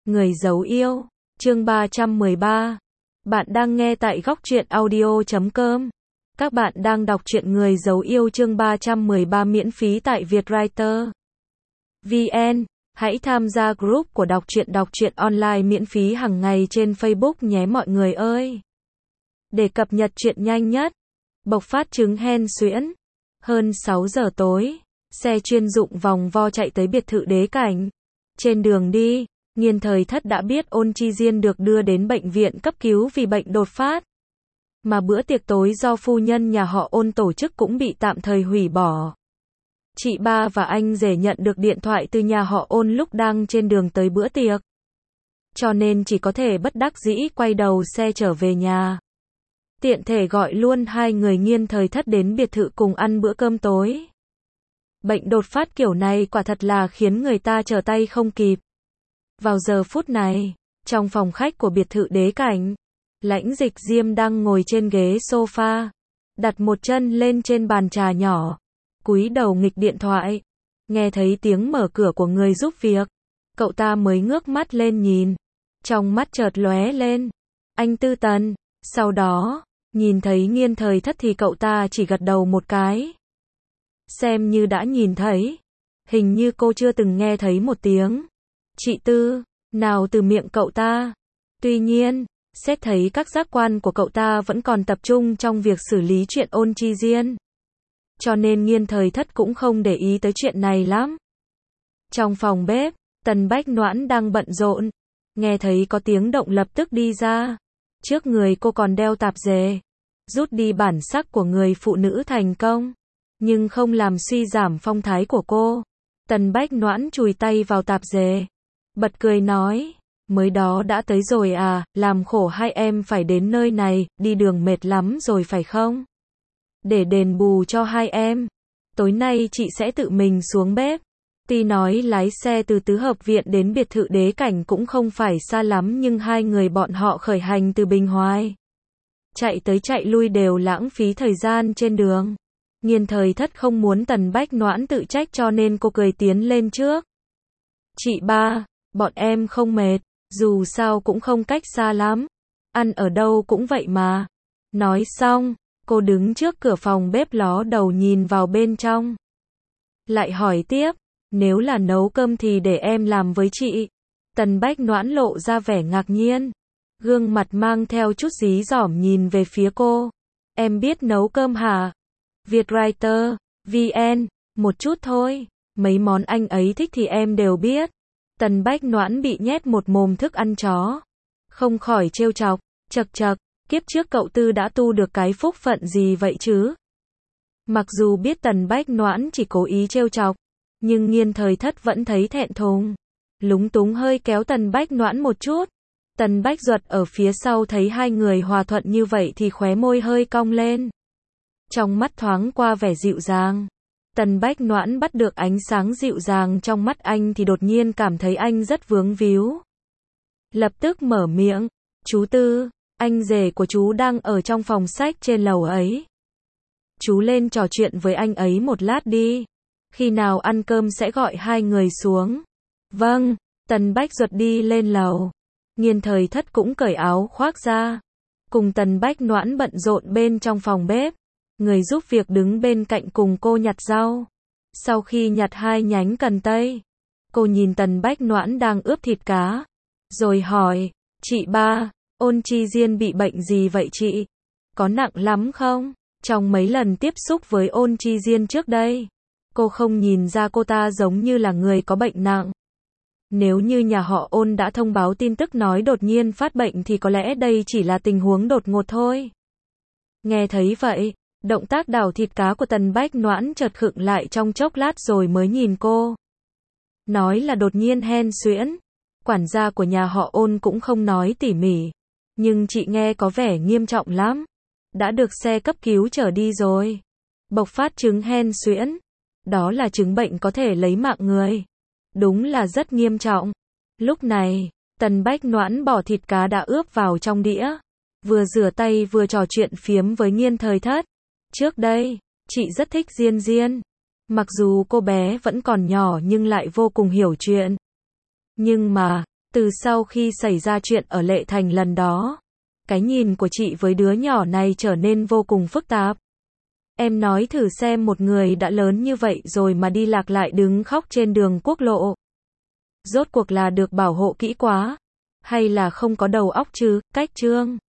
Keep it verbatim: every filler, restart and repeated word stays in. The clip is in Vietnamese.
Người giấu yêu, chương ba trăm mười ba. Bạn đang nghe tại góc truyện audio chấm com. Các bạn đang đọc truyện Người giấu yêu chương ba trăm mười ba miễn phí tại Vietwriter chấm vn. Hãy tham gia group của đọc truyện đọc truyện online miễn phí hàng ngày trên Facebook nhé mọi người ơi. Để cập nhật truyện nhanh nhất, bộc phát trứng hen suyễn. Hơn sáu giờ tối, xe chuyên dụng vòng vo chạy tới biệt thự đế cảnh. Trên đường đi, Nghiên Thời Thất đã biết Ôn Chi Diên được đưa đến bệnh viện cấp cứu vì bệnh đột phát. Mà bữa tiệc tối do phu nhân nhà họ Ôn tổ chức cũng bị tạm thời hủy bỏ. Chị ba và anh rể nhận được điện thoại từ nhà họ Ôn lúc đang trên đường tới bữa tiệc. Cho nên chỉ có thể bất đắc dĩ quay đầu xe trở về nhà. Tiện thể gọi luôn hai người Nghiên Thời Thất đến biệt thự cùng ăn bữa cơm tối. Bệnh đột phát kiểu này quả thật là khiến người ta trở tay không kịp. Vào giờ phút này, trong phòng khách của biệt thự đế cảnh, Lãnh Dịch Diêm đang ngồi trên ghế sofa, đặt một chân lên trên bàn trà nhỏ, cúi đầu nghịch điện thoại. Nghe thấy tiếng mở cửa của người giúp việc, cậu ta mới ngước mắt lên nhìn, trong mắt chợt lóe lên, anh Tư Tần. Sau đó, nhìn thấy Nghiên Thời Thất thì cậu ta chỉ gật đầu một cái. Xem như đã nhìn thấy, hình như cô chưa từng nghe thấy một tiếng chị Tư nào từ miệng cậu ta. Tuy nhiên, xét thấy các giác quan của cậu ta vẫn còn tập trung trong việc xử lý chuyện Ôn Chi Diên, cho nên Nghiên Thời Thất cũng không để ý tới chuyện này lắm. Trong phòng bếp, Tần Bách Noãn đang bận rộn, nghe thấy có tiếng động lập tức đi ra. Trước người cô còn đeo tạp dề, rút đi bản sắc của người phụ nữ thành công, nhưng không làm suy giảm phong thái của cô. Tần Bách Noãn chùi tay vào tạp dề, bật cười nói, mới đó đã tới rồi à, làm khổ hai em phải đến nơi này, đi đường mệt lắm rồi phải không? Để đền bù cho hai em, tối nay chị sẽ tự mình xuống bếp. Tuy nói lái xe từ tứ hợp viện đến biệt thự đế cảnh cũng không phải xa lắm, nhưng hai người bọn họ khởi hành từ Bình Hoài, chạy tới chạy lui đều lãng phí thời gian trên đường. Nghiên Thời Thất không muốn Tần Bách Noãn tự trách cho nên cô cười tiến lên trước. Chị ba, bọn em không mệt, dù sao cũng không cách xa lắm, ăn ở đâu cũng vậy mà. Nói xong, cô đứng trước cửa phòng bếp ló đầu nhìn vào bên trong. Lại hỏi tiếp, nếu là nấu cơm thì để em làm với chị. Tần Bách Noãn lộ ra vẻ ngạc nhiên, gương mặt mang theo chút dí dỏm nhìn về phía cô. Em biết nấu cơm hả? Vietwriter chấm vn, một chút thôi, mấy món anh ấy thích thì em đều biết. Tần Bách Noãn bị nhét một mồm thức ăn chó, không khỏi trêu chọc, chậc chậc, kiếp trước cậu Tư đã tu được cái phúc phận gì vậy chứ? Mặc dù biết Tần Bách Noãn chỉ cố ý trêu chọc, nhưng Nghiên Thời Thất vẫn thấy thẹn thùng, lúng túng hơi kéo Tần Bách Noãn một chút. Tần Bách Duật ở phía sau thấy hai người hòa thuận như vậy thì khóe môi hơi cong lên, trong mắt thoáng qua vẻ dịu dàng. Tần Bách Noãn bắt được ánh sáng dịu dàng trong mắt anh thì đột nhiên cảm thấy anh rất vướng víu. Lập tức mở miệng, chú Tư, anh rể của chú đang ở trong phòng sách trên lầu ấy. Chú lên trò chuyện với anh ấy một lát đi, khi nào ăn cơm sẽ gọi hai người xuống. Vâng. Tần Bách Duật đi lên lầu. Nghiên Thời Thất cũng cởi áo khoác ra, cùng Tần Bách Noãn bận rộn bên trong phòng bếp. Người giúp việc đứng bên cạnh cùng cô nhặt rau. Sau khi nhặt hai nhánh cần tây, cô nhìn Tần Bách Noãn đang ướp thịt cá, rồi hỏi, chị ba, Ôn Chi Diên bị bệnh gì vậy chị? Có nặng lắm không? Trong mấy lần tiếp xúc với Ôn Chi Diên trước đây, cô không nhìn ra cô ta giống như là người có bệnh nặng. Nếu như nhà họ Ôn đã thông báo tin tức nói đột nhiên phát bệnh thì có lẽ đây chỉ là tình huống đột ngột thôi. Nghe thấy vậy, động tác đảo thịt cá của Tần Bách Noãn chợt khựng lại trong chốc lát rồi mới nhìn cô. Nói là đột nhiên hen suyễn, quản gia của nhà họ Ôn cũng không nói tỉ mỉ, nhưng chị nghe có vẻ nghiêm trọng lắm. Đã được xe cấp cứu chở đi rồi. Bộc phát chứng hen suyễn, đó là chứng bệnh có thể lấy mạng người. Đúng là rất nghiêm trọng. Lúc này, Tần Bách Noãn bỏ thịt cá đã ướp vào trong đĩa, vừa rửa tay vừa trò chuyện phiếm với Nghiên Thời Thất. Trước đây, chị rất thích Diên Diên. Mặc dù cô bé vẫn còn nhỏ nhưng lại vô cùng hiểu chuyện. Nhưng mà, Từ sau khi xảy ra chuyện ở Lệ Thành lần đó, cái nhìn của chị với đứa nhỏ này trở nên vô cùng phức tạp. Em nói thử xem, một người đã lớn như vậy rồi mà đi lạc lại đứng khóc trên đường quốc lộ. Rốt cuộc là được bảo hộ kỹ quá, hay là không có đầu óc chứ? Cách Trương